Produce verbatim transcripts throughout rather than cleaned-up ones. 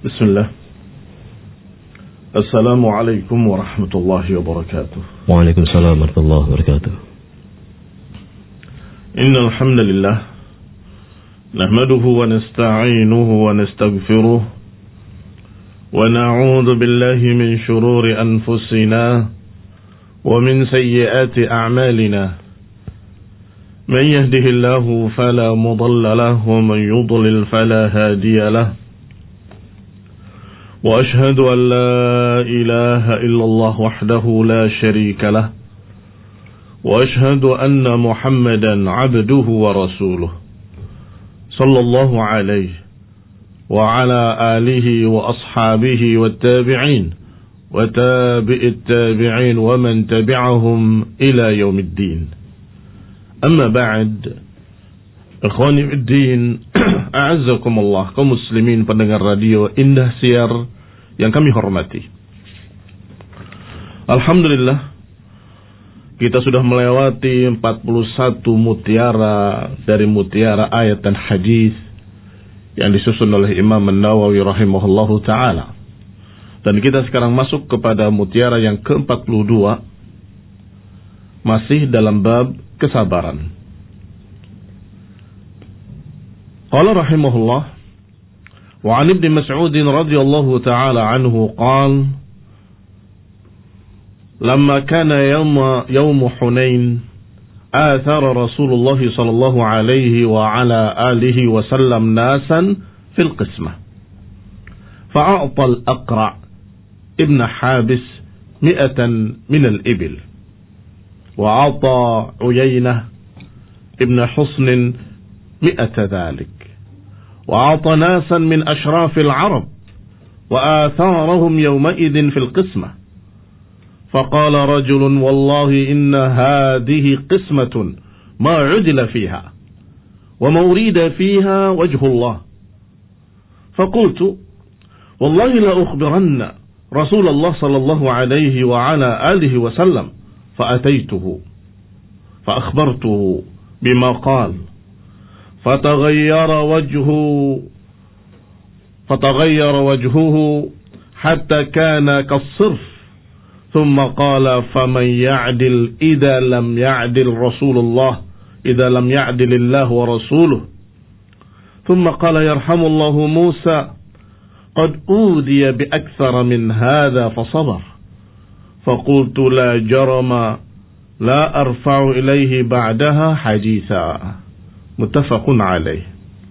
Bismillah. Assalamualaikum warahmatullahi wabarakatuh. Waalaikumsalam warahmatullahi wabarakatuh. Innal hamdalillah nahmaduhu wa nasta'inuhu wa nastaghfiruh wa na'udzu billahi min shururi anfusina wa min sayyiati a'malina. Man yahdihillahu fala mudilla lahu wa man yudlil fala hadiya lahu. وأشهد أن لا إله إلا الله وحده لا شريك له وأشهد أن محمدا عبده ورسوله صلى الله عليه وعلى آله وأصحابه والتابعين وتابع التابعين ومن تبعهم إلى يوم الدين. أما بعد, ikhwani fiddin, a'azzakumullah, kaum muslimin pendengar radio Indah Siar yang kami hormati. Alhamdulillah, kita sudah melewati empat puluh satu mutiara dari mutiara ayat dan hadis yang disusun oleh Imam An-Nawawi rahimahullahu ta'ala. Dan kita sekarang masuk kepada mutiara yang ke empat puluh dua, masih dalam bab kesabaran. Qala rahimahullah, wa 'an Ibnu Mas'ud radhiyallahu ta'ala anhu qala lamma kana yawm yawm Hunain athara Rasulullah sallallahu alaihi wa ala alihi wa sallam nasan fil qismah fa'ata al-Aqra' ibn Habis mi'atan min al-ibil wa 'ata Uyaynah ibn Husn mi'ata dhalik وأعطى ناسا من أشراف العرب وآثارهم يومئذ في القسمة فقال رجل والله إن هذه قسمة ما عدل فيها وما أريد فيها وجه الله فقلت والله لأخبرن رسول الله صلى الله عليه وعلى آله وسلم فأتيته فأخبرته بما قال فتغير وجهه فتغير وجهه حتى كان كالصرف ثم قال فمن يعدل إذا لم يعدل رسول الله إذا لم يعدل الله ورسوله ثم قال يرحم الله موسى قد أوذي بأكثر من هذا فصبر فقلت لا جرم لا أرفع إليه بعدها حديثا muttafaqun alaih.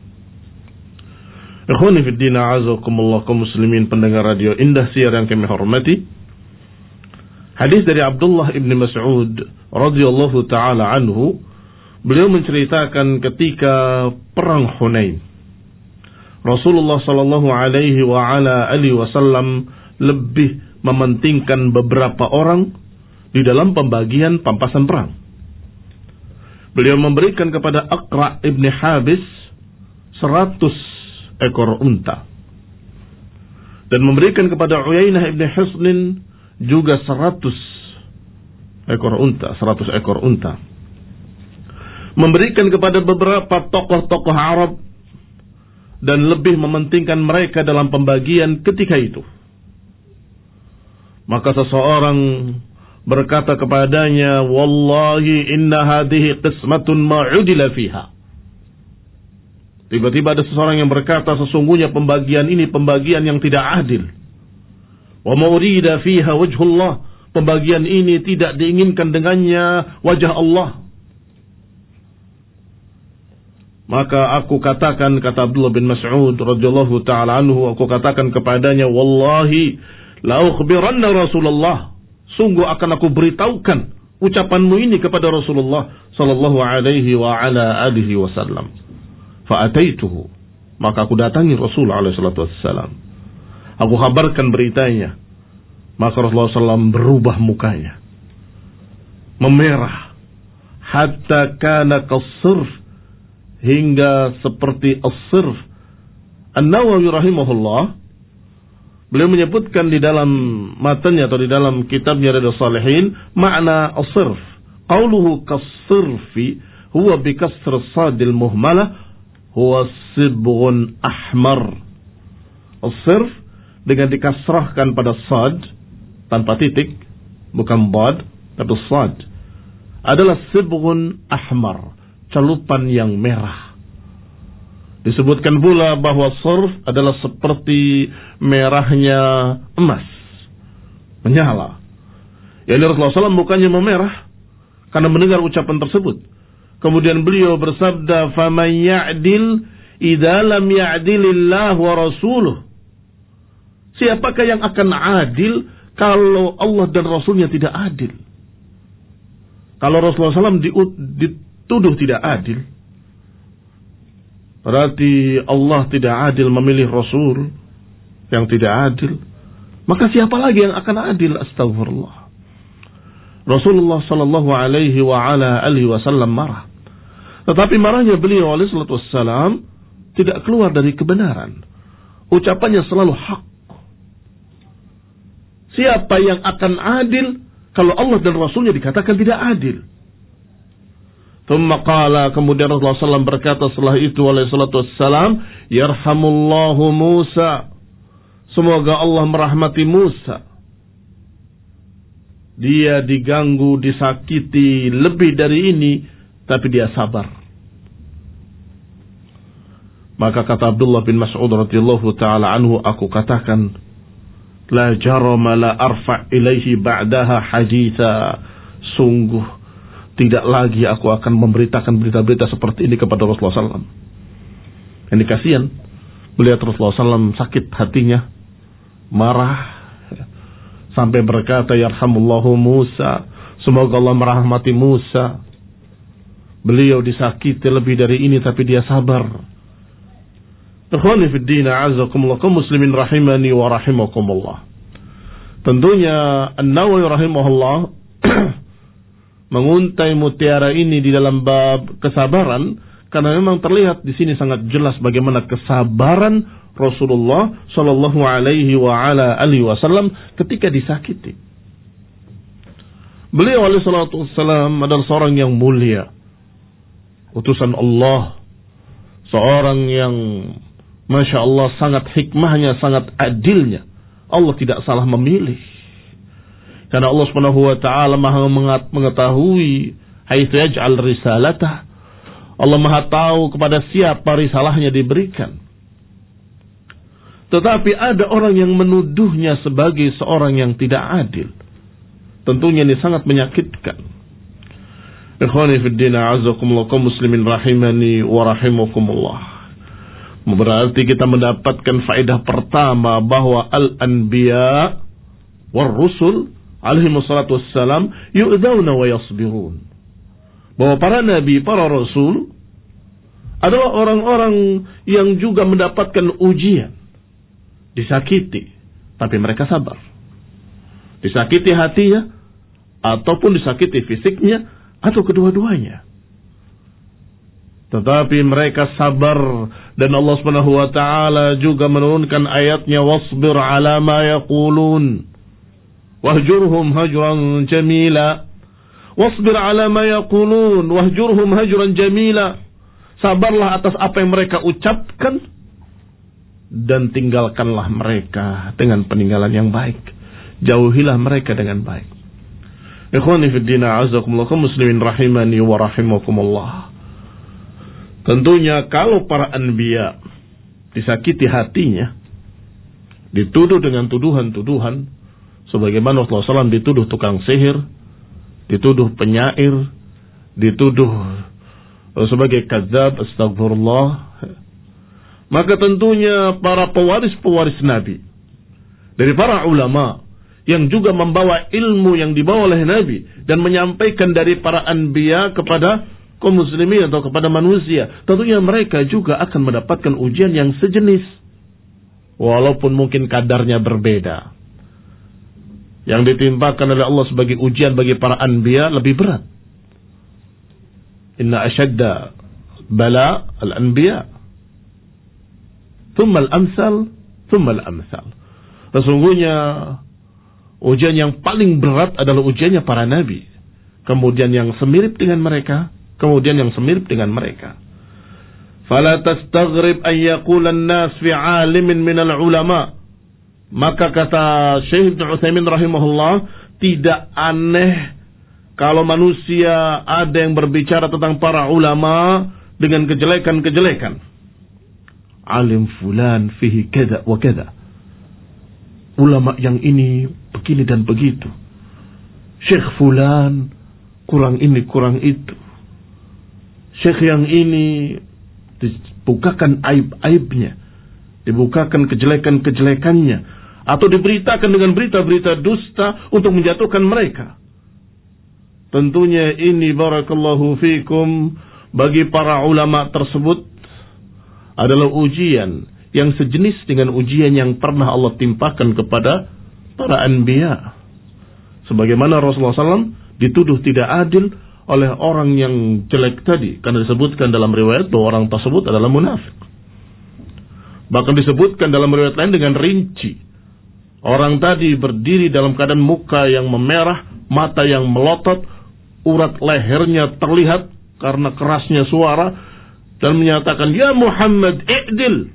Ikhwani fiddin, a'azakumullah, kaum muslimin pendengar radio Indah Siar yang kami hormati. Hadis dari Abdullah ibn Mas'ud radhiyallahu ta'ala anhu, beliau menceritakan ketika perang Hunain, Rasulullah sallallahu alaihi wa ala alihi wasallam lebih mementingkan beberapa orang di dalam pembagian pampasan perang. Beliau memberikan kepada Aqra' ibn Habis seratus ekor unta. Dan memberikan kepada Uyainah ibn Husn juga seratus ekor unta, seratus ekor unta. Memberikan kepada beberapa tokoh-tokoh Arab dan lebih mementingkan mereka dalam pembagian ketika itu. Maka seseorang berkata kepadanya, wallahi inna hadhihi qismatun ma'udila fiha. Tiba-tiba ada seseorang yang berkata, sesungguhnya pembagian ini pembagian yang tidak adil. Wa ma'urida fiha wajhullah, pembagian ini tidak diinginkan dengannya wajah Allah. Maka aku katakan, kata Abdullah bin Mas'ud radhiyallahu ta'ala anhu, aku katakan kepadanya, wallahi la ukhbiranna Rasulullah, sungguh akan aku beritahukan ucapanmu ini kepada Rasulullah sallallahu alaihi wa ala alihi wasallam. Fa ataituhu, maka aku datangi Rasul alaihi salatu wassalam. Aku kabarkan beritanya. Maka Rasulullah sallallahu alaihi wasallam berubah mukanya, memerah, hatta kana kasirf, hingga seperti as-sirf. An-Nawawi rahimahullah, beliau menyebutkan di dalam matanya atau di dalam kitabnya Riyadhus Shalihin makna as-sirf. Qauluhu kas-sirfi huwa bi kasr as-sadil muhmalah huwa sibghun ahmar. As-sirf dengan dikasrahkan pada sad tanpa titik, bukan bad, tapi sad, adalah sibghun ahmar, celupan yang merah. Disebutkan pula bahwa surf adalah seperti merahnya emas, menyala. Yani Rasulullah shallallahu alaihi wasallam bukannya memerah karena mendengar ucapan tersebut. Kemudian beliau bersabda, "Faman ya'dil idza lam ya'dilillah wa rasuluh." Siapakah yang akan adil kalau Allah dan Rasulnya tidak adil? Kalau Rasulullah shallallahu alaihi wasallam dituduh tidak adil, berarti Allah tidak adil memilih Rasul yang tidak adil. Maka siapa lagi yang akan adil? Astagfirullah. Rasulullah sallallahu alaihi wa ala alihi wasallam marah. Tetapi marahnya beliau alaihi salatu wassalam tidak keluar dari kebenaran. Ucapannya selalu hak. Siapa yang akan adil kalau Allah dan Rasulnya dikatakan tidak adil? Thumma qala, kemudian Rasulullah sallallahu alaihi wasallam berkata setelah itu alaihi salatu wassalam, yarhamullahu Musa. Semoga Allah merahmati Musa. Dia diganggu, disakiti lebih dari ini, tapi dia sabar. Maka kata Abdullah bin Mas'ud radhiyallahu ta'ala anhu, aku katakan, la jarama la arfa' ilaihi ba'daha haditha. Sungguh tidak lagi aku akan memberitakan berita-berita seperti ini kepada Rasulullah sallallahu alaihi wasallam. Ini kasihan, melihat Rasulullah sallallahu alaihi wasallam sakit hatinya, marah, sampai berkata, yarhamullahu Musa, semoga Allah merahmati Musa. Beliau disakiti lebih dari ini, tapi dia sabar. Ikhwani fid din, a'azzakumullah, kaum muslimin rahimani wa rahimakumullah. Tentunya An-Nawawi rahimahullah menguntai mutiara ini di dalam bab kesabaran, karena memang terlihat di sini sangat jelas bagaimana kesabaran Rasulullah sallallahu alaihi wa ala alihi wasallam ketika disakiti. Beliau alaihi salatu wassalam adalah seorang yang mulia, utusan Allah, seorang yang masya Allah sangat hikmahnya, sangat adilnya. Allah tidak salah memilih, karena Allah subhanahu wa ta'ala maha mengetahui haitsu yaj'al risalatah. Allah maha tahu kepada siapa risalahnya diberikan. Tetapi ada orang yang menuduhnya sebagai seorang yang tidak adil. Tentunya ini sangat menyakitkan. Ikhwani fid din, a'azzakumullah, kaum muslimin rahimani wa rahimakumullah. Berarti kita mendapatkan faedah pertama bahwa al-anbiya war rusul alaihi wassalatu wassalam yu'dzauna wa yasbirun. Bahwa para nabi, para rasul adalah orang-orang yang juga mendapatkan ujian, disakiti, tapi mereka sabar. Disakiti hatinya, ataupun disakiti fisiknya, atau kedua-duanya. Tetapi mereka sabar, dan Allah subhanahu wa ta'ala juga menurunkan ayatnya, wasbir ala ma yaqulun wahjurhum hajran jamila. Wasbir ala ma yaqulun wahjurhum hajran jamila. Sabarlah atas apa yang mereka ucapkan, dan tinggalkanlah mereka dengan peninggalan yang baik. Jauhilah mereka dengan baik. Ikhwani fid din, a'azzakumullah, kaum muslimin rahimani wa rahimakumullah. Tentunya kalau para anbiya disakiti hatinya, dituduh dengan tuduhan-tuduhan, sebagaimana Rasulullah sallallahu alaihi wasallam dituduh tukang sihir, dituduh penyair, dituduh sebagai kadzab, astagfirullah, maka tentunya para pewaris-pewaris Nabi, dari para ulama yang juga membawa ilmu yang dibawa oleh Nabi dan menyampaikan dari para anbiya kepada kaum muslimin atau kepada manusia, tentunya mereka juga akan mendapatkan ujian yang sejenis, walaupun mungkin kadarnya berbeda. Yang ditimpakan oleh Allah sebagai ujian bagi para anbiya lebih berat. Inna ashadda bala al-anbiya, thumma al-amsal, thumma al-amsal. Sesungguhnya ujian yang paling berat adalah ujiannya para nabi, kemudian yang semirip dengan mereka, kemudian yang semirip dengan mereka. Fala tastaghrib an yaqula an-nas fi 'alimin minal ulama. Maka kata Syekh Ibnu Utsaimin rahimahullah, tidak aneh kalau manusia ada yang berbicara tentang para ulama dengan kejelekan-kejelekan. Alim fulan fihi kada wa kada. Ulama yang ini begini dan begitu. Syekh fulan kurang ini kurang itu. Syekh yang ini dibukakan aib-aibnya, dibukakan kejelekan-kejelekannya, atau diberitakan dengan berita-berita dusta untuk menjatuhkan mereka. Tentunya ini barakallahu fikum bagi para ulama tersebut adalah ujian yang sejenis dengan ujian yang pernah Allah timpakan kepada para anbiya. Sebagaimana Rasulullah shallallahu alaihi wasallam dituduh tidak adil oleh orang yang jelek tadi, karena disebutkan dalam riwayat bahwa orang tersebut adalah munafik. Bahkan disebutkan dalam riwayat lain dengan rinci, orang tadi berdiri dalam keadaan muka yang memerah, mata yang melotot, urat lehernya terlihat karena kerasnya suara, dan menyatakan, "Ya Muhammad, i'dil.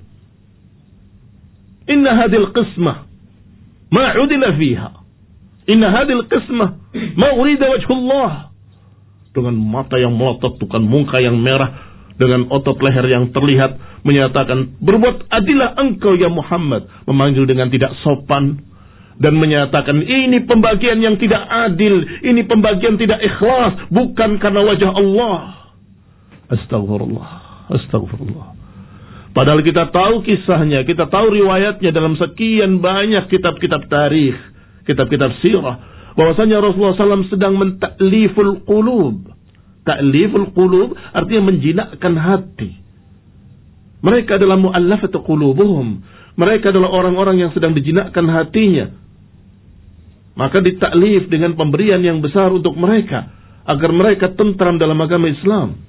Inna hadil qismah ma udila fiha. Inna hadil qismah ma urida wajhullah." Dengan mata yang melotot, bukan muka yang merah, dengan otot leher yang terlihat, menyatakan, "Berbuat adillah engkau ya Muhammad." Memanggil dengan tidak sopan dan menyatakan, ini pembagian yang tidak adil, ini pembagian tidak ikhlas, bukan karena wajah Allah. Astagfirullah, astagfirullah. Padahal kita tahu kisahnya, kita tahu riwayatnya dalam sekian banyak kitab-kitab tarikh, kitab-kitab sirah, bahwasanya Rasulullah shallallahu alaihi wasallam sedang mentakliful qulub. Takliful qulub artinya menjinakkan hati. Mereka adalah mu'allafatu qulubuhum. Mereka adalah orang-orang yang sedang dijinakkan hatinya. Maka ditaklif dengan pemberian yang besar untuk mereka, agar mereka tentram dalam agama Islam.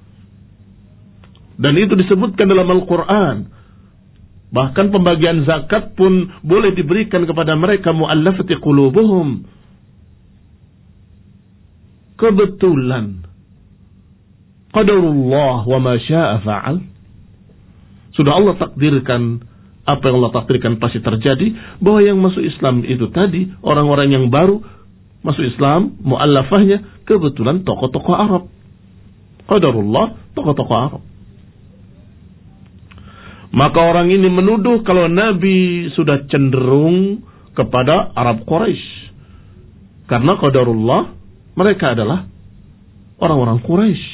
Dan itu disebutkan dalam Al-Quran. Bahkan pembagian zakat pun boleh diberikan kepada mereka, mu'allafati qulubuhum. Kebetulan qadarullah wa ma syaa fa'al. Sudah Allah takdirkan, apa yang Allah takdirkan pasti terjadi, bahwa yang masuk Islam itu tadi orang-orang yang baru masuk Islam, mu'allafahnya kebetulan tokoh-tokoh Arab. Qadarullah, tokoh-tokoh Arab. Maka orang ini menuduh kalau Nabi sudah cenderung kepada Arab Quraisy. Karena qadarullah, mereka adalah orang-orang Quraisy.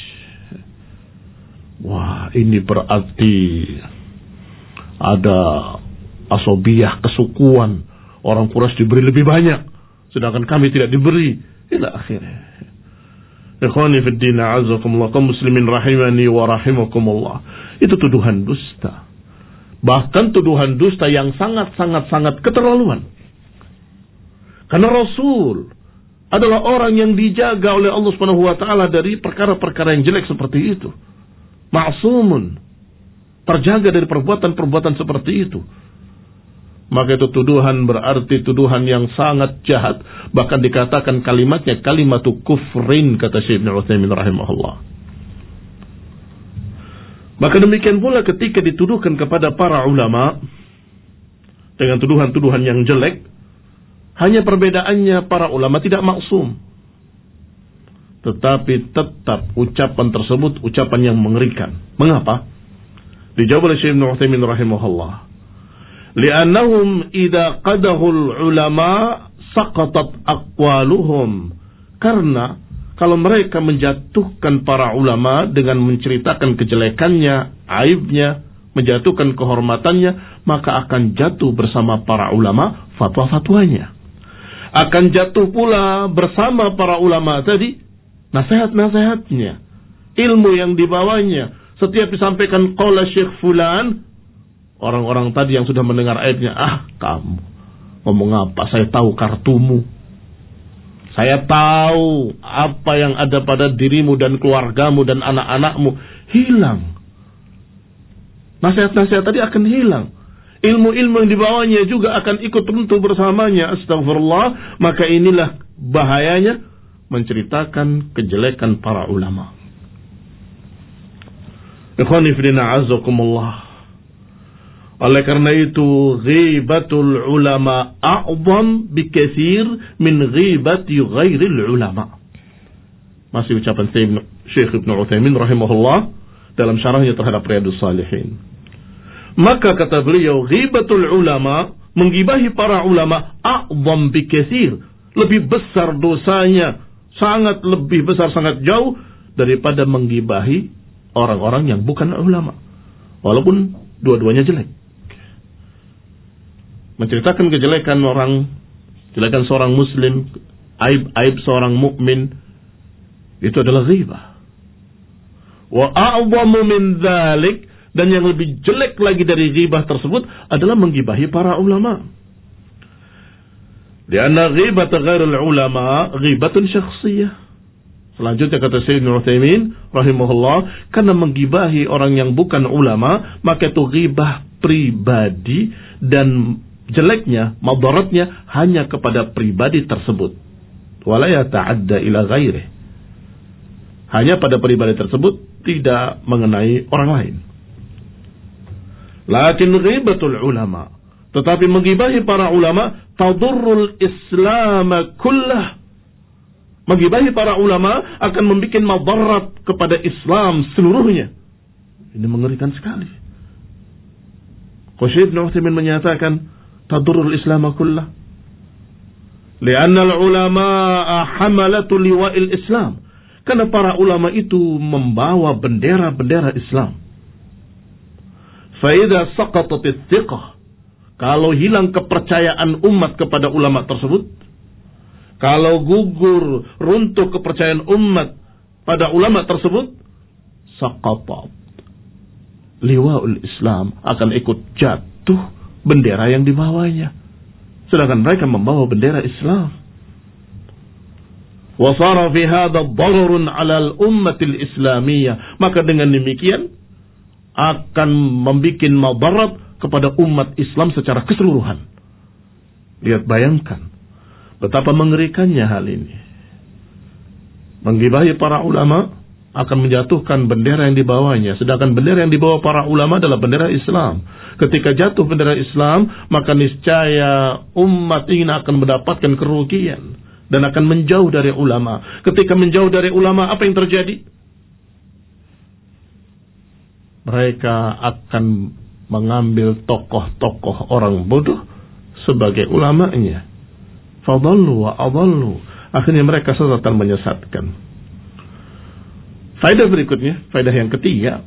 Wah, ini berarti ada asobiyah, kesukuan. Orang Quraisy diberi lebih banyak, sedangkan kami tidak diberi. Ila akhirnya. Ikhwani fid din, a'azzakumullah, kaum muslimin rahimani wa rahimakumullah. Itu tuduhan dusta. Bahkan tuduhan dusta yang sangat-sangat-sangat keterlaluan. Karena Rasul adalah orang yang dijaga oleh Allah Subhanahu wa taala dari perkara-perkara yang jelek seperti itu. Ma'sumun, terjaga dari perbuatan-perbuatan seperti itu. Maka itu tuduhan berarti tuduhan yang sangat jahat. Bahkan dikatakan kalimatnya kalimatu kufrin, kata Syekh Ibnu Utsaimin rahimahullah. Maka demikian pula ketika dituduhkan kepada para ulama dengan tuduhan-tuduhan yang jelek, hanya perbedaannya para ulama tidak maksum. Tetapi tetap ucapan tersebut ucapan yang mengerikan. Mengapa? Dijawab oleh Syekh Ibnu Utsaimin rahimahullah. Li'annahum idza qadahul ulama saqatat aqwaluhum. Karena kalau mereka menjatuhkan para ulama dengan menceritakan kejelekannya, aibnya, menjatuhkan kehormatannya, maka akan jatuh bersama para ulama fatwa-fatwanya. Akan jatuh pula bersama para ulama tadi nasihat-nasihatnya, ilmu yang dibawanya. Setiap disampaikan qala Syekh fulan, orang-orang tadi yang sudah mendengar aibnya, ah kamu ngomong apa, saya tahu kartumu, saya tahu apa yang ada pada dirimu dan keluargamu dan anak-anakmu. Hilang. Nasihat-nasihat tadi akan hilang. Ilmu-ilmu yang dibawanya juga akan ikut runtuh bersamanya. Astagfirullah. Maka inilah bahayanya menceritakan kejelekan para ulama. Ikhwani fillah azakumullah. Oleh karena itu ghibatul ulama a'zam bikatsir min ghibati ghairil ulama. Masih ucapan Syekh Ibnu Utsaimin rahimahullah dalam syarahnya terhadap Riyadhus Shalihin. Maka kata beliau, ghibatul ulama, menggibahi para ulama, a'zam bikatsir, lebih besar dosanya, sangat lebih besar, sangat jauh daripada menggibahi orang-orang yang bukan ulama. Walaupun dua-duanya jelek. Menceritakan kejelekan orang, kejelekan seorang muslim, aib-aib seorang mukmin, itu adalah ghibah. Wa a'zamu min dzalik, dan yang lebih jelek lagi dari ghibah tersebut adalah menggibahi para ulama. Karena ghibah ghairul ulama ghibatun syakhsiyah. Selanjutnya kata Syekh Ibnu Utsaimin rahimahullah, karena menggibahi orang yang bukan ulama, maka itu ghibah pribadi dan jeleknya, madaratnya hanya kepada pribadi tersebut. Wala yata'adda ila ghairih. Hanya pada pribadi tersebut, tidak mengenai orang lain. Lakin ghibatul ulama, tetapi menggibahi para ulama tadurrul Islam kullah. Menggibahi para ulama akan membuat madarat kepada Islam seluruhnya. Ini mengerikan sekali. Syekh Ibnu Utsaimin menyatakan tadurrul Islam kullah. Lianna al-ulama hamalatu liwa'il Islam. Karena para ulama itu membawa bendera-bendera Islam. Fa idza saqatat ats-thiqah, kalau hilang kepercayaan umat kepada ulama tersebut, kalau gugur, runtuh kepercayaan umat pada ulama tersebut, saqatat liwa'ul Islam, akan ikut jatuh bendera yang dibawanya. Sedangkan mereka membawa bendera Islam. Wa sara fi hadha dararun 'ala al-ummati al-islamiyah. Maka dengan demikian akan membuat madarat kepada umat Islam secara keseluruhan. Lihat, bayangkan betapa mengerikannya hal ini. Menggibahi para ulama akan menjatuhkan bendera yang dibawanya. Sedangkan bendera yang dibawa para ulama adalah bendera Islam. Ketika jatuh bendera Islam, maka niscaya umat ini akan mendapatkan kerugian dan akan menjauh dari ulama. Ketika menjauh dari ulama, apa yang terjadi? Mereka akan mengambil tokoh-tokoh orang bodoh sebagai ulamanya. Fadallu wa adallu. Akhirnya mereka sesat dan menyesatkan. Faedah berikutnya, faedah yang ketiga,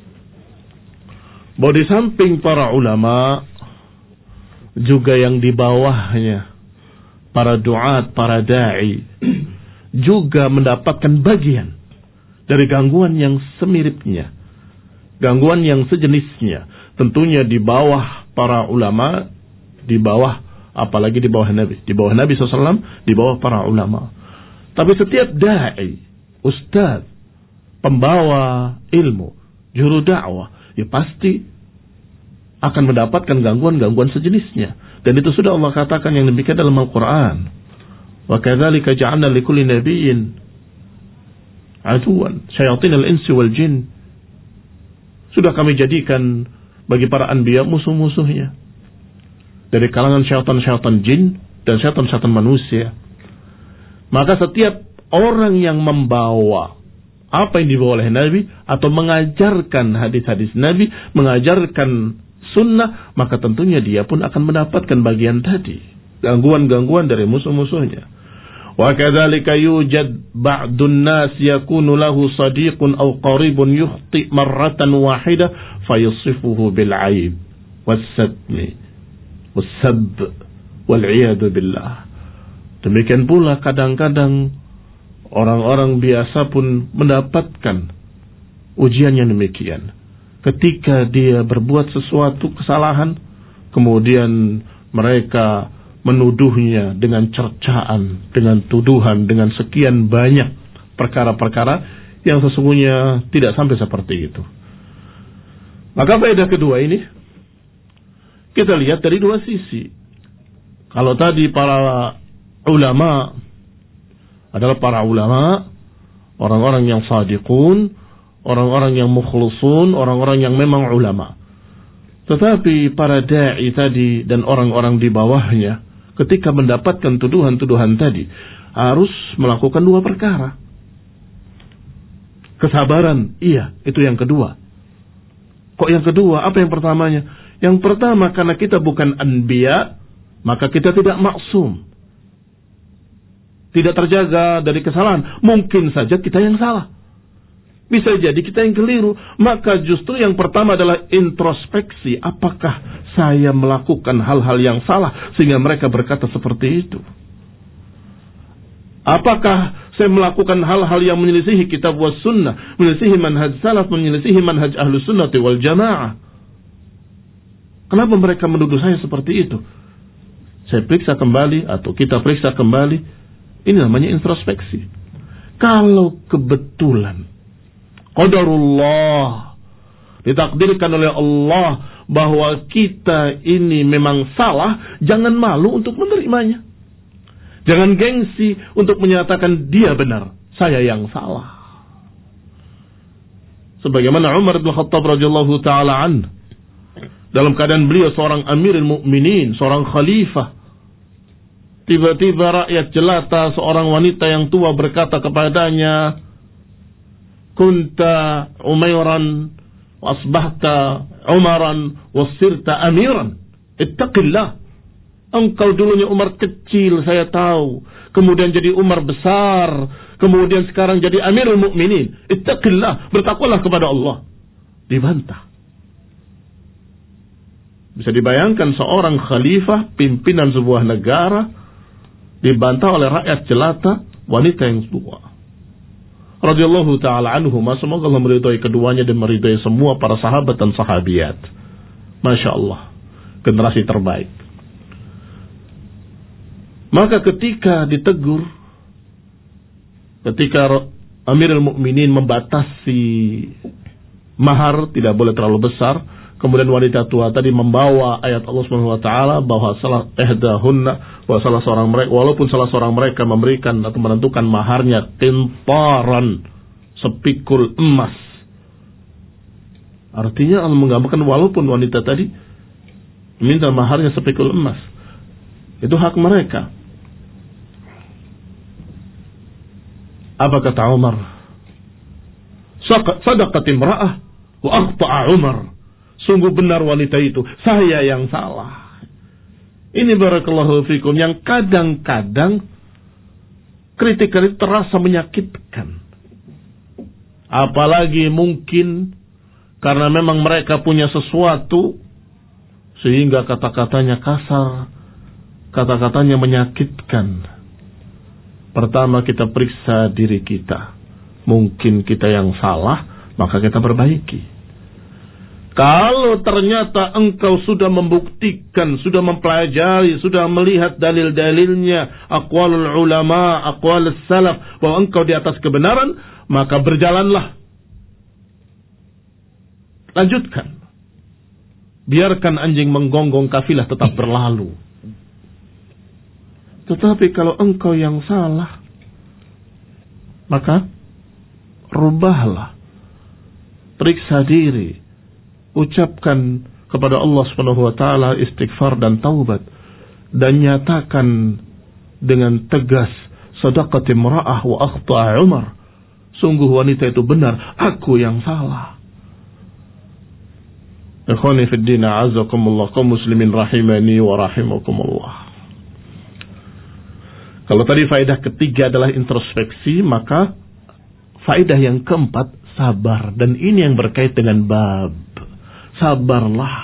bahwa di samping para ulama, juga yang di bawahnya, para duat, para da'i, juga mendapatkan bagian dari gangguan yang semiripnya, gangguan yang sejenisnya. Tentunya di bawah para ulama, di bawah, apalagi di bawah Nabi, di bawah Nabi shallallahu alaihi wasallam, di bawah para ulama. Tapi setiap da'i, ustaz, pembawa ilmu, juru dakwah, ya pasti akan mendapatkan gangguan-gangguan sejenisnya. Dan itu sudah Allah katakan yang demikian dalam Al-Quran. Wa kadzalika ja'alna likulli nabiyyin aduwan syayatinal insi wal jin. Sudah kami jadikan bagi para anbiya musuh-musuhnya dari kalangan syaitan-syaitan jin dan syaitan-syaitan manusia. Maka setiap orang yang membawa apa yang dibawa oleh Nabi atau mengajarkan hadis-hadis Nabi, mengajarkan sunnah, maka tentunya dia pun akan mendapatkan bagian tadi, gangguan-gangguan dari musuh-musuhnya. Wa kadzalika yujad ba'dun nas yakunu lahu sadiqun aw qaribun yukhti marratan wahidah fayasifuhu bil 'aib was-sadmi was-sabb wal 'iyadu billah. Demikian pula kadang-kadang orang-orang biasa pun mendapatkan ujian yang demikian. Ketika dia berbuat sesuatu kesalahan, kemudian mereka menuduhnya dengan cercaan, dengan tuduhan, dengan sekian banyak perkara-perkara yang sesungguhnya tidak sampai seperti itu. Maka faedah kedua ini, kita lihat dari dua sisi. Kalau tadi para ulama adalah para ulama, orang-orang yang sadiqun, orang-orang yang mukhlisun, orang-orang yang memang ulama. Tetapi para da'i tadi dan orang-orang di bawahnya ketika mendapatkan tuduhan-tuduhan tadi harus melakukan dua perkara. Kesabaran, iya, itu yang kedua. Kok yang kedua? Apa yang pertamanya? Yang pertama, karena kita bukan anbiya, maka kita tidak maksum. Tidak terjaga dari kesalahan. Mungkin saja kita yang salah. Bisa jadi kita yang keliru. Maka justru yang pertama adalah introspeksi. Apakah saya melakukan hal-hal yang salah sehingga mereka berkata seperti itu? Apakah saya melakukan hal-hal yang menyelisihi kitab was sunnah, menyelisihi manhaj salaf, menyelisihi manhaj ahlus sunnati wal jamaah? Kenapa mereka menuduh saya seperti itu? Saya periksa kembali atau kita periksa kembali. Ini namanya introspeksi. Kalau kebetulan qadarullah ditakdirkan oleh Allah bahwa kita ini memang salah, jangan malu untuk menerimanya. Jangan gengsi untuk menyatakan dia benar, saya yang salah. Sebagaimana Umar bin Khattab radhiyallahu taala an, dalam keadaan beliau seorang amirul mukminin, seorang khalifah, tiba-tiba rakyat jelata, seorang wanita yang tua berkata kepadanya, "Kunta Umairan, wasbahta Umaran, wasirta amiran. Ittaqillah. Engkau dulunya Umar kecil, saya tahu. Kemudian jadi Umar besar. Kemudian sekarang jadi Amirul Mukminin. Ittaqillah, bertakwalah kepada Allah." Dibantah. Bisa dibayangkan seorang khalifah, pimpinan sebuah negara, dibantah oleh rakyat jelata, wanita yang tua. Radhiyallahu ta'ala anhuma, semoga Allah meridhai keduanya dan meridhai semua para sahabat dan sahabiat. Masya Allah, generasi terbaik. Maka ketika ditegur, ketika Amirul Mukminin membatasi mahar tidak boleh terlalu besar, kemudian wanita tua tadi membawa ayat Allah Subhanahu wa taala bahwa salah ihdahunna, bahwa salah seorang mereka, walaupun salah seorang mereka memberikan atau menentukan maharnya qintaran, sepikul emas. Artinya Allah menggambarkan walaupun wanita tadi minta maharnya sepikul emas, itu hak mereka. Apa kata Umar? Sadaqat imra'ah wa akhta'a Umar. Sungguh benar wanita itu, saya yang salah. Ini barakallahu fikum yang kadang-kadang kritik itu terasa menyakitkan. Apalagi mungkin karena memang mereka punya sesuatu sehingga kata-katanya kasar, kata-katanya menyakitkan. Pertama kita periksa diri kita. Mungkin kita yang salah, maka kita perbaiki. Kalau ternyata engkau sudah membuktikan, sudah mempelajari, sudah melihat dalil-dalilnya, aqwalul ulama, aqwalus salaf, bahwa engkau di atas kebenaran, maka berjalanlah. Lanjutkan. Biarkan anjing menggonggong, kafilah tetap berlalu. Tetapi kalau engkau yang salah, maka rubahlah, periksa diri, ucapkan kepada Allah Subhanahu wa taala istighfar dan taubat, dan nyatakan dengan tegas, sadaqat imra'ah wa akhta'a Umar. Sungguh wanita itu benar, aku yang salah. Ikhwani fid din, a'azzakumullah, kaum muslimin rahimani wa rahimakumullah. Kalau tadi faedah ketiga adalah introspeksi, maka faedah yang keempat sabar, dan ini yang berkait dengan bab. Sabarlah.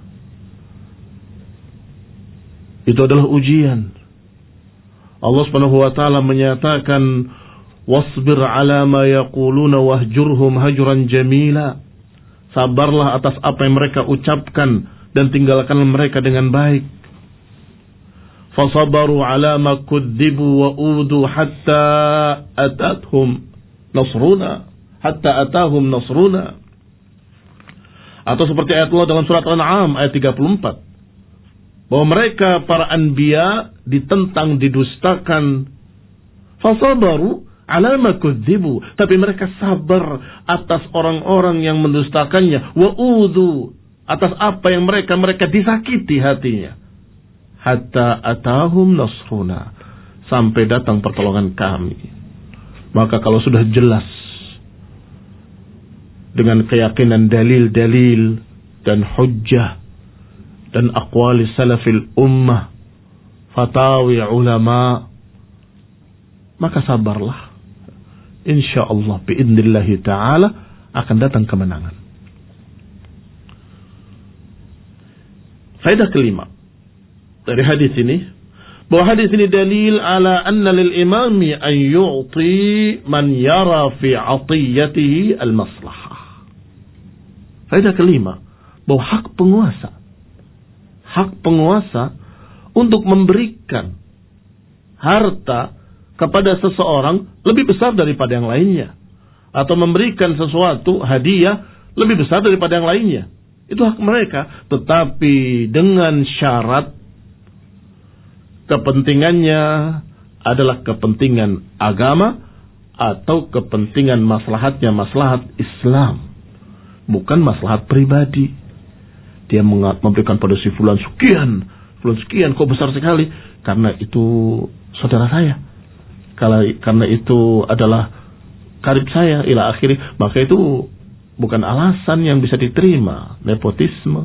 Itu adalah ujian. Allah Subhanahu wa taala menyatakan, "Wasbir 'ala ma yaquluna wahjurhum hajran jamila." Sabarlah atas apa yang mereka ucapkan dan tinggalkan mereka dengan baik. Fasabaru 'ala ma kudzibu wa udu hatta atathum nasruna, hatta atahum nasruna. Atau seperti ayat Allah dalam surat Al-An'am ayat tiga puluh empat, bahwa mereka para anbiya ditentang, didustakan. Fasabaru ala ma kudzibu, tapi mereka sabar atas orang-orang yang mendustakannya, wa udzu, atas apa yang mereka mereka disakiti hatinya. Hatta atahum nasruna, sampai datang pertolongan kami. Maka kalau sudah jelas dengan keyakinan dalil-dalil dan hujjah dan aqwali salafil ummah, fatawi ulama, maka sabarlah. Insyaallah biidznillah ta'ala akan datang kemenangan. Faedah kelima dari hadis ini, bahwa hadis ini dalil ala anna lil imami an yu'ti man yara fi 'atiyatihi al-maslahah. Faedah kelima, bahwa hak penguasa, hak penguasa untuk memberikan harta kepada seseorang lebih besar daripada yang lainnya, atau memberikan sesuatu hadiah lebih besar daripada yang lainnya. Itu hak mereka, tetapi dengan syarat kepentingannya adalah kepentingan agama atau kepentingan maslahatnya maslahat Islam, bukan maslahat pribadi. Dia memberikan pada si fulan sekian, fulan sekian, kok besar sekali, karena itu saudara saya, kalau karena itu adalah karib saya, ila akhiri, maka itu bukan alasan yang bisa diterima. Nepotisme,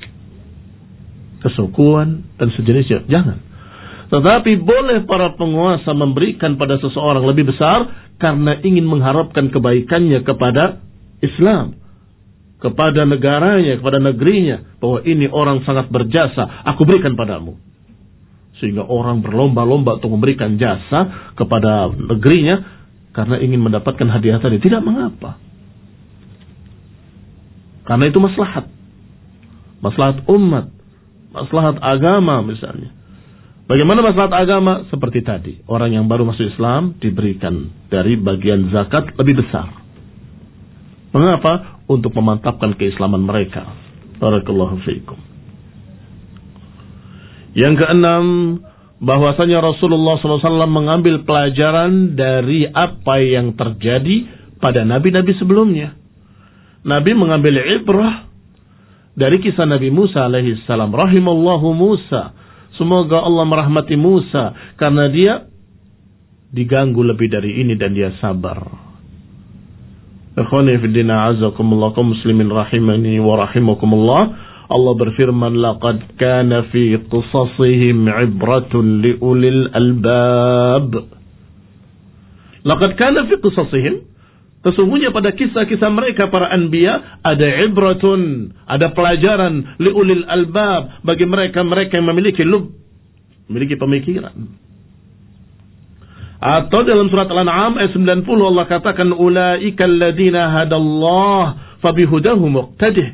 kesukuan, dan sejenisnya, jangan. Tetapi boleh para penguasa memberikan pada seseorang lebih besar karena ingin mengharapkan kebaikannya kepada Islam, kepada negaranya, kepada negerinya, bahwa ini orang sangat berjasa, aku berikan padamu. Sehingga orang berlomba-lomba untuk memberikan jasa kepada negerinya karena ingin mendapatkan hadiah tadi. Tidak mengapa. Karena itu maslahat. Maslahat umat, maslahat agama misalnya. Bagaimana maslahat agama? Seperti tadi, orang yang baru masuk Islam diberikan dari bagian zakat lebih besar. Mengapa? Untuk memantapkan keislaman mereka. Barakallahu fiikum. Yang keenam, bahwasanya Rasulullah shallallahu alaihi wasallam mengambil pelajaran dari apa yang terjadi pada nabi-nabi sebelumnya. Nabi mengambil ibrah dari kisah Nabi Musa alaihi salam. Rahimallahu Musa. Semoga Allah merahmati Musa karena dia diganggu lebih dari ini dan dia sabar. Ikhwani fiddina azakumullah kaum muslimin rahimani wa rahimakumullah. Allah berfirman, laqad kana fi qisasihim ibratun liulil albab. Laqad kana fi qisasihim, sesungguhnya pada kisah-kisah mereka para anbiya ada ibratun, ada pelajaran liulil albab, bagi mereka-mereka yang memiliki lub, memiliki pemikiran. Atau dalam surat Al-An'am ayat sembilan puluh Allah katakan, ulaika alladziina hadallah fabihudahu muqtadih.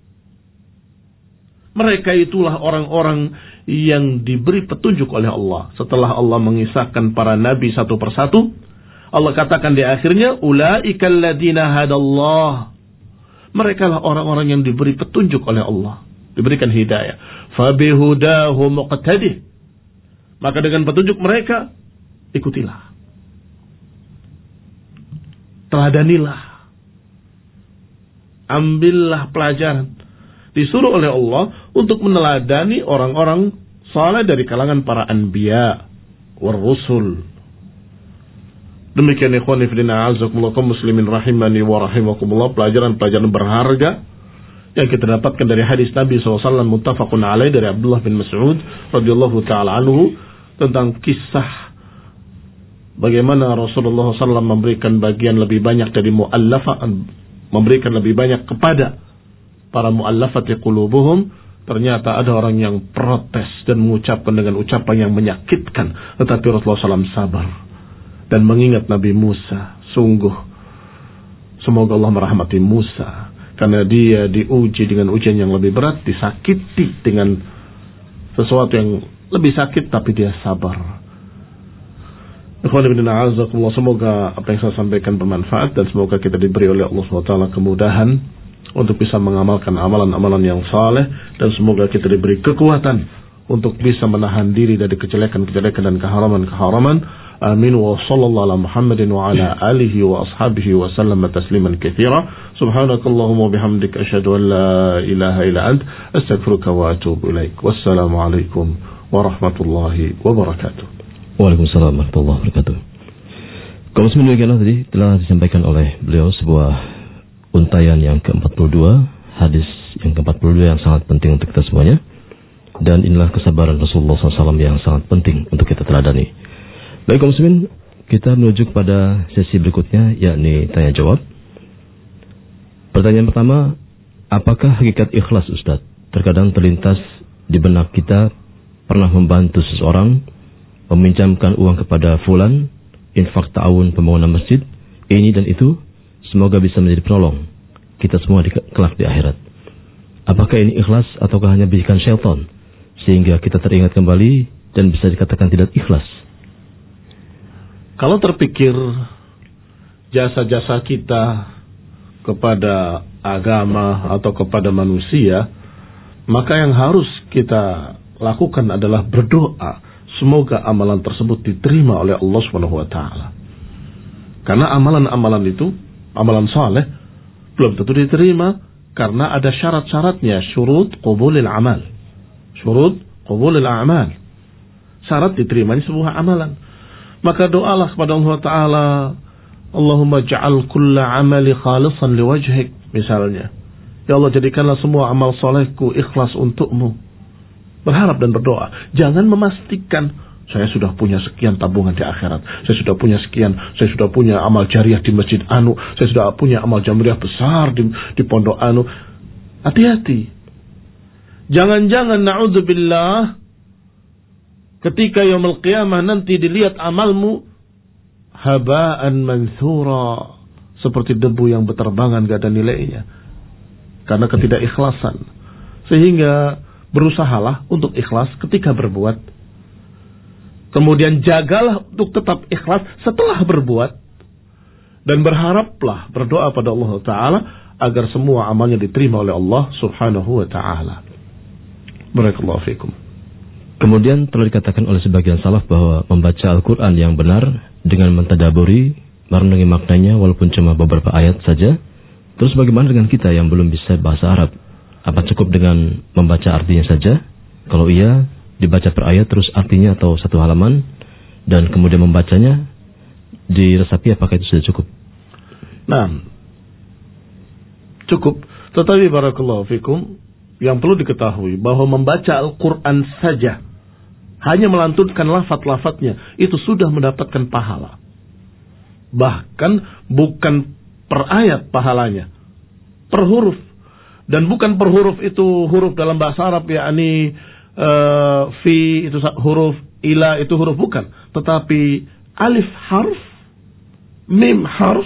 Mereka itulah orang-orang yang diberi petunjuk oleh Allah. Setelah Allah mengisahkan para nabi satu persatu, Allah katakan di akhirnya, ulaika alladziina hadallah. Mereka lah orang-orang yang diberi petunjuk oleh Allah, diberikan hidayah. Fabihudahu muqtadih. Maka dengan petunjuk mereka, ikutilah. Teladanilah. Ambillah pelajaran. Disuruh oleh Allah untuk meneladani orang-orang saleh dari kalangan para anbiya war rusul. Demikian ikhwani fillah azakumullah kaum muslimin rahimani wa rahimakumullah, pelajaran-pelajaran berharga yang kita dapatkan dari hadis Nabi shallallahu alaihi wasallam muttafaqun alaih dari Abdullah bin Mas'ud radhiyallahu taala anhu tentang kisah bagaimana Rasulullah shallallahu alaihi wasallam memberikan bagian lebih banyak dari mu'allafah, memberikan lebih banyak kepada para mu'allafati qulubuhum. Ternyata ada orang yang protes dan mengucapkan dengan ucapan yang menyakitkan, tetapi Rasulullah shallallahu alaihi wasallam sabar dan mengingat Nabi Musa. Sungguh semoga Allah merahmati Musa karena dia diuji dengan ujian yang lebih berat, disakiti dengan sesuatu yang lebih sakit, tapi dia sabar. Semoga apa yang saya sampaikan bermanfaat dan semoga kita diberi oleh Allah subhanahu wa taala kemudahan untuk bisa mengamalkan amalan-amalan yang saleh, dan semoga kita diberi kekuatan untuk bisa menahan diri dari kejelekan-kejelekan dan keharaman-keharaman. Amin wa sallallahu ala Muhammadin wa ala alihi wa ashabihi wa sallam tasliman katsira. Subhanakallahumma bihamdika asyhadu an la ilaha illa ant astaghfiruka wa atubu ilaik. Wassalamu alaikum warahmatullahi wabarakatuh. Waalaikumsalam warahmatullahi wabarakatuh. Kalau demikianlah tadi telah disampaikan oleh beliau sebuah untayan yang ke empat puluh dua, hadis yang ke empat puluh dua yang sangat penting untuk kita semuanya. Dan inilah kesabaran Rasulullah shallallahu alaihi wasallam yang sangat penting untuk kita teladani. Baik kaum muslimin, kita menuju kepada sesi berikutnya, yakni tanya jawab. Pertanyaan pertama, apakah hakikat ikhlas Ustaz? Terkadang terlintas di benak kita, pernah membantu seseorang, meminjamkan uang kepada fulan, infak ta'awun pembangunan masjid, ini dan itu, semoga bisa menjadi penolong kita semua di kelak di akhirat. Apakah ini ikhlas ataukah hanya bisikan syaitan, sehingga kita teringat kembali dan bisa dikatakan tidak ikhlas? Kalau terpikir jasa-jasa kita kepada agama atau kepada manusia, maka yang harus kita lakukan adalah berdoa semoga amalan tersebut diterima oleh Allah subhanahu wa taala. Karena amalan-amalan itu, amalan saleh, belum tentu diterima karena ada syarat-syaratnya, syurut qabulil amal. Syurut qabulil amal. Syarat diterimanya sebuah amalan. Maka doalah kepada Allah taala, Allahumma ja'al kulla amali khalisan liwajhik, misalnya. Ya Allah, jadikanlah semua amal solehku ikhlas untukmu. Berharap dan berdoa. Jangan memastikan saya sudah punya sekian tabungan di akhirat, saya sudah punya sekian, saya sudah punya amal jariah di masjid anu, saya sudah punya amal jariah besar di, di pondok anu. Hati-hati. Jangan-jangan na'udzubillah ketika yaumul qiyamah nanti dilihat amalmu haba'an mansura, seperti debu yang berterbangan gak ada nilainya karena ketidakikhlasan. Sehingga berusahalah untuk ikhlas ketika berbuat, kemudian jagalah untuk tetap ikhlas setelah berbuat, dan berharaplah, berdoa pada Allah Ta'ala agar semua amalnya diterima oleh Allah Subhanahu wa Ta'ala. Barakallahu fikum. Kemudian telah dikatakan oleh sebagian salaf bahwa membaca Al-Quran yang benar dengan mentadaburi, merenungi maknanya walaupun cuma beberapa ayat saja. Terus bagaimana dengan kita yang belum bisa bahasa Arab? Apa cukup dengan membaca artinya saja? Kalau iya, dibaca per ayat terus artinya atau satu halaman, dan kemudian membacanya diresapi, apakah itu sudah cukup? Nah, cukup. Tetapi barakallahu fikum, yang perlu diketahui bahwa membaca Al-Quran saja, hanya melantunkan lafaz-lafaznya, itu sudah mendapatkan pahala. Bahkan bukan per ayat pahalanya, per huruf. Dan bukan per huruf itu huruf dalam bahasa Arab, yakni uh, fi itu huruf, ila itu huruf, bukan. Tetapi alif harf, mim harf,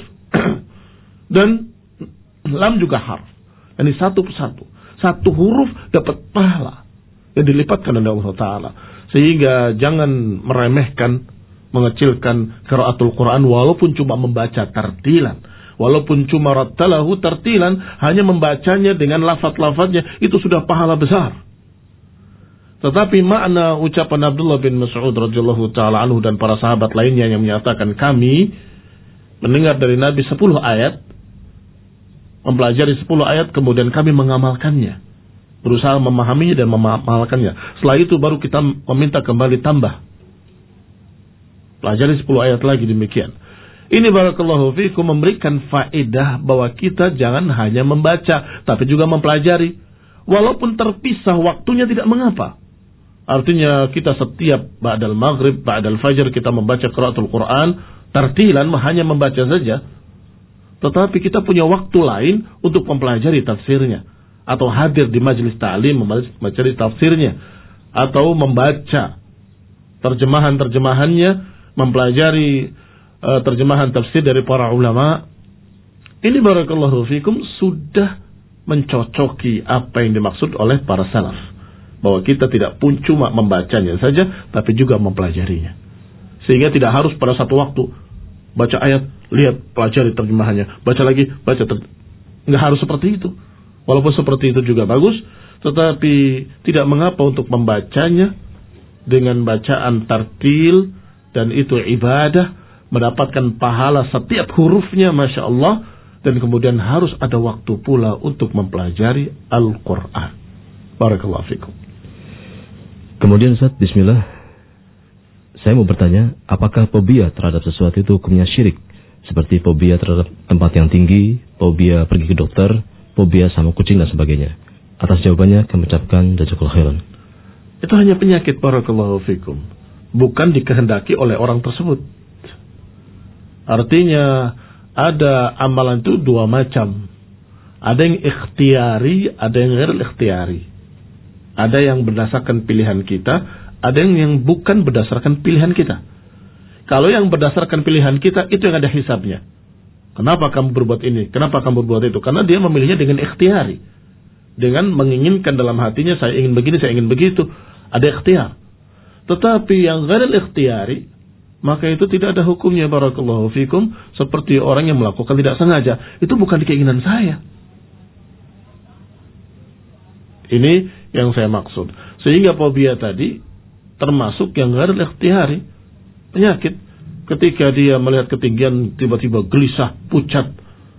dan lam juga harf. Ini satu persatu. Satu huruf dapat pahala yang dilipatkan oleh Allah Ta'ala. Sehingga jangan meremehkan, mengecilkan qiraatul Quran walaupun cuma membaca tartilan. Walaupun cuma rattalahu tartilan, hanya membacanya dengan lafaz-lafaznya, itu sudah pahala besar. Tetapi makna ucapan Abdullah bin Mas'ud radhiyallahu ta'ala anhu dan para sahabat lainnya yang menyatakan kami mendengar dari Nabi sepuluh ayat, mempelajari sepuluh ayat, kemudian kami mengamalkannya, berusaha memahaminya dan mengamalkannya. Setelah itu baru kita meminta kembali tambah, pelajari sepuluh ayat lagi, demikian. Ini barakallahu fiikum memberikan faedah bahwa kita jangan hanya membaca, tapi juga mempelajari. Walaupun terpisah waktunya tidak mengapa. Artinya kita setiap ba'dal maghrib, ba'dal fajar kita membaca qiraatul Quran, tartilan hanya membaca saja. Tetapi kita punya waktu lain untuk mempelajari tafsirnya, atau hadir di majelis ta'lim mempelajari tafsirnya, atau membaca terjemahan-terjemahannya, mempelajari uh, terjemahan tafsir dari para ulama. Ini barakallahu fikum sudah mencocoki apa yang dimaksud oleh para salaf, bahwa kita tidak pun cuma membacanya saja, tapi juga mempelajarinya. Sehingga tidak harus pada satu waktu baca ayat, lihat, pelajari terjemahannya, baca lagi, baca ter... nggak harus seperti itu. Walaupun seperti itu juga bagus, tetapi tidak mengapa untuk membacanya dengan bacaan tartil dan itu ibadah, mendapatkan pahala setiap hurufnya, Masya Allah, dan kemudian harus ada waktu pula untuk mempelajari Al-Quran. Barakallahu fikum. Kemudian Ustaz, bismillah, saya mau bertanya, apakah fobia terhadap sesuatu itu hukumnya syirik? Seperti fobia terhadap tempat yang tinggi, fobia pergi ke dokter, fobia sama kucing dan sebagainya. Atas jawabannya kami ucapkan jazakallahu khairan. Itu hanya penyakit, barakallahu fikum, bukan dikehendaki oleh orang tersebut. Artinya ada amalan itu dua macam. Ada yang ikhtiari, ada yang ghair ikhtiari. Ada yang berdasarkan pilihan kita, ada yang, yang bukan berdasarkan pilihan kita. Kalau yang berdasarkan pilihan kita, itu yang ada hisabnya. Kenapa kamu berbuat ini? Kenapa kamu berbuat itu? Karena dia memilihnya dengan ikhtiari. Dengan menginginkan dalam hatinya, saya ingin begini, saya ingin begitu. Ada ikhtiar. Tetapi yang ghair ikhtiari, maka itu tidak ada hukumnya, barakallahu fikum, seperti orang yang melakukan tidak sengaja. Itu bukan keinginan saya. Ini yang saya maksud. Sehingga fobia tadi termasuk yang ghair ikhtiari, penyakit. Ketika dia melihat ketinggian tiba-tiba gelisah, pucat,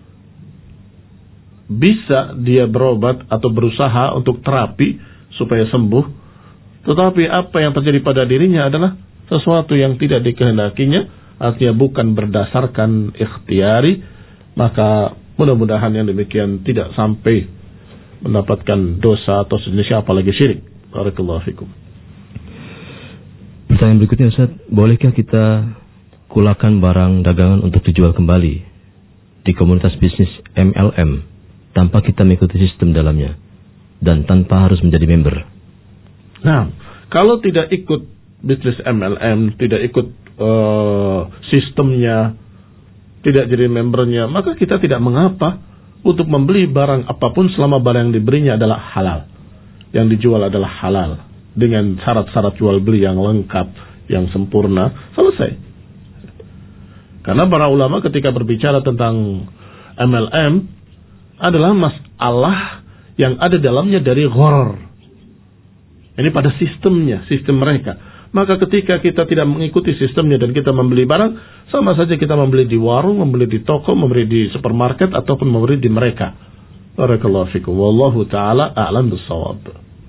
bisa dia berobat atau berusaha untuk terapi supaya sembuh. Tetapi apa yang terjadi pada dirinya adalah sesuatu yang tidak dikehendakinya, artinya bukan berdasarkan ikhtiari, maka mudah-mudahan yang demikian tidak sampai mendapatkan dosa atau sejenisnya, apalagi syirik. Barakallahu fikum. Pertanyaan berikutnya, Ustaz, bolehkah kita kulakan barang dagangan untuk dijual kembali di komunitas bisnis M L M tanpa kita mengikuti sistem dalamnya dan tanpa harus menjadi member? Nah, kalau tidak ikut bisnis M L M, tidak ikut uh, sistemnya, tidak jadi membernya, maka kita tidak mengapa untuk membeli barang apapun selama barang yang diberinya adalah halal, yang dijual adalah halal, dengan syarat-syarat jual beli yang lengkap, yang sempurna, selesai. Karena para ulama ketika berbicara tentang M L M adalah masalah yang ada dalamnya dari gharar. Ini pada sistemnya, sistem mereka. Maka ketika kita tidak mengikuti sistemnya dan kita membeli barang, sama saja kita membeli di warung, membeli di toko, membeli di supermarket, ataupun membeli di mereka. Barakallahu fikum. Wallahu ta'ala a'lam bissawab.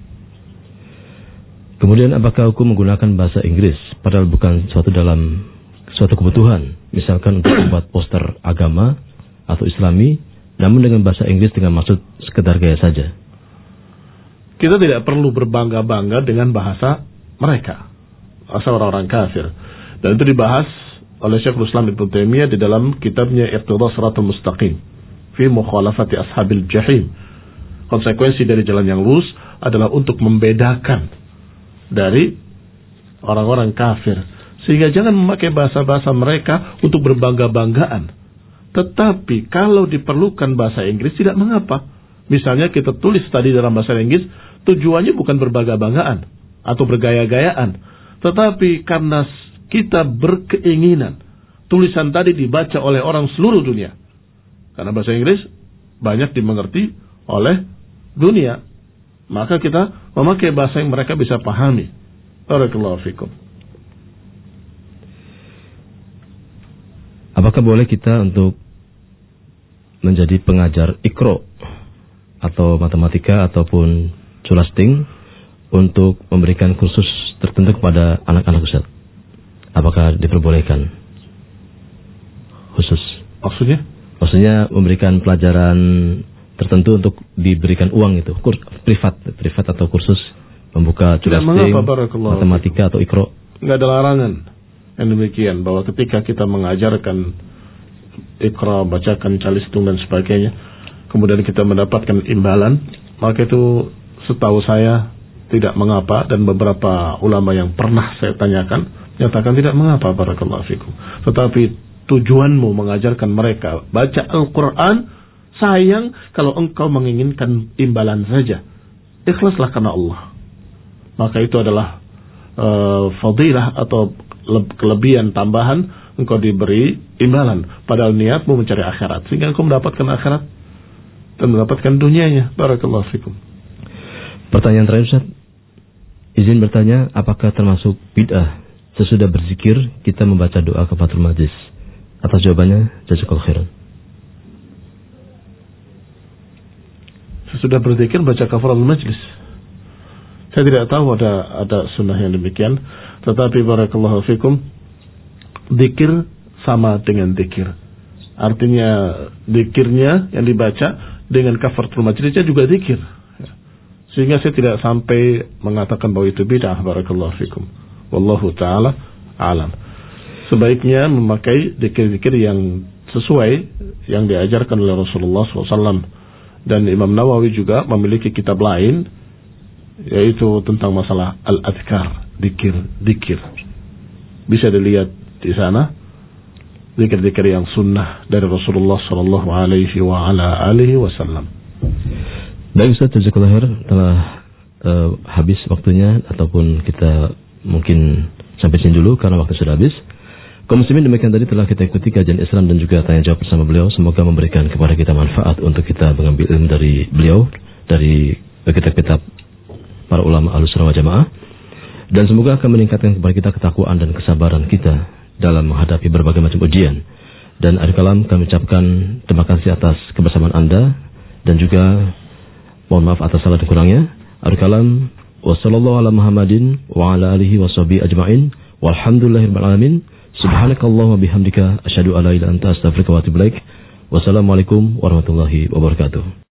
Kemudian apakah hukum menggunakan bahasa Inggris padahal bukan suatu dalam suatu kebutuhan, misalkan untuk membuat poster agama atau Islami, namun dengan bahasa Inggris dengan maksud sekedar gaya saja? Kita tidak perlu berbangga-bangga dengan bahasa mereka, bahasa orang-orang kafir. Dan itu dibahas oleh Syekhul Islam Ibnu Taimiyah di dalam kitabnya Iqtidaa Shiratal Mustaqim fi Mukhalafati Ashabil Jahim. Konsekuensi dari jalan yang lurus adalah untuk membedakan dari orang-orang kafir. Sehingga jangan memakai bahasa-bahasa mereka untuk berbangga-banggaan. Tetapi kalau diperlukan bahasa Inggris tidak mengapa. Misalnya kita tulis tadi dalam bahasa Inggris, tujuannya bukan berbangga-banggaan atau bergaya-gayaan. Tetapi karena kita berkeinginan tulisan tadi dibaca oleh orang seluruh dunia. Karena bahasa Inggris banyak dimengerti oleh dunia. Maka kita memakai bahasa yang mereka bisa pahami. Barakallahu fikum. Apakah boleh kita untuk menjadi pengajar Iqra atau matematika ataupun culasting untuk memberikan kursus tertentu kepada anak-anak Ustaz? Apakah diperbolehkan? Khusus. Maksudnya? Maksudnya memberikan pelajaran tertentu untuk diberikan uang itu, kurs privat, privat atau kursus membuka culasting, matematika atau Iqra. Enggak ada larangan yang demikian, bahwa ketika kita mengajarkan Iqra, bacakan calistung dan sebagainya, kemudian kita mendapatkan imbalan, maka itu setahu saya tidak mengapa, dan beberapa ulama yang pernah saya tanyakan nyatakan tidak mengapa, barakallahu fikum. Tetapi tujuanmu mengajarkan mereka baca Al-Quran, sayang kalau engkau menginginkan imbalan saja. Ikhlaslah karena Allah, maka itu adalah uh, fadilah atau kelebihan tambahan, engkau diberi imbalan, padahal niatmu mencari akhirat, sehingga engkau mendapatkan akhirat dan mendapatkan dunianya. Barakallahu fikum. Pertanyaan terakhir, Ustaz, izin bertanya, apakah termasuk bid'ah sesudah berzikir kita membaca doa kafaratul majlis? Atas jawabannya, jazakallahu khairan. Sesudah berzikir baca kafaratul majlis. Saya tidak tahu ada ada sunnah yang demikian, tetapi barakallahu fikum, zikir sama dengan zikir. Artinya zikirnya yang dibaca dengan kafaratul majlisnya juga zikir. Sehingga saya tidak sampai mengatakan bahwa itu bid'ah, barakallahu fikum. Wallahu taala alam. Sebaiknya memakai zikir-zikir yang sesuai yang diajarkan oleh Rasulullah shallallahu alaihi wasallam. Dan Imam Nawawi juga memiliki kitab lain, yaitu tentang masalah al-adhkar, zikir-zikir. Bisa dilihat di sana zikir-zikir yang sunnah dari Rasulullah sallallahu alaihi wa ala alihi wasallam. Baik Ustaz, jazakallahu khair. Telah uh, habis waktunya, ataupun kita mungkin sampai sini dulu karena waktu sudah habis. Kaum muslimin, demikian tadi telah kita ikuti kajian Islam dan juga tanya jawab bersama beliau. Semoga memberikan kepada kita manfaat untuk kita mengambil ilmu dari beliau, dari kitab-kitab para ulama Ahlussunnah wal Jamaah, dan semoga akan meningkatkan kepada kita ketakwaan dan kesabaran kita dalam menghadapi berbagai macam ujian. Dan akhir kalam kami ucapkan terima kasih atas kebersamaan Anda, dan juga mohon maaf atas salah dan kurangnya. Akhir kalam, wassallallahu ala Muhammadin wa ala alihi washabihi ajma'in, walhamdulillahirabbil alamin. Subhanakallahumma bihamdika asyhadu an la ilaha illa anta astaghfiruka wa atubu ilaik. Wassalamualaikum warahmatullahi wabarakatuh.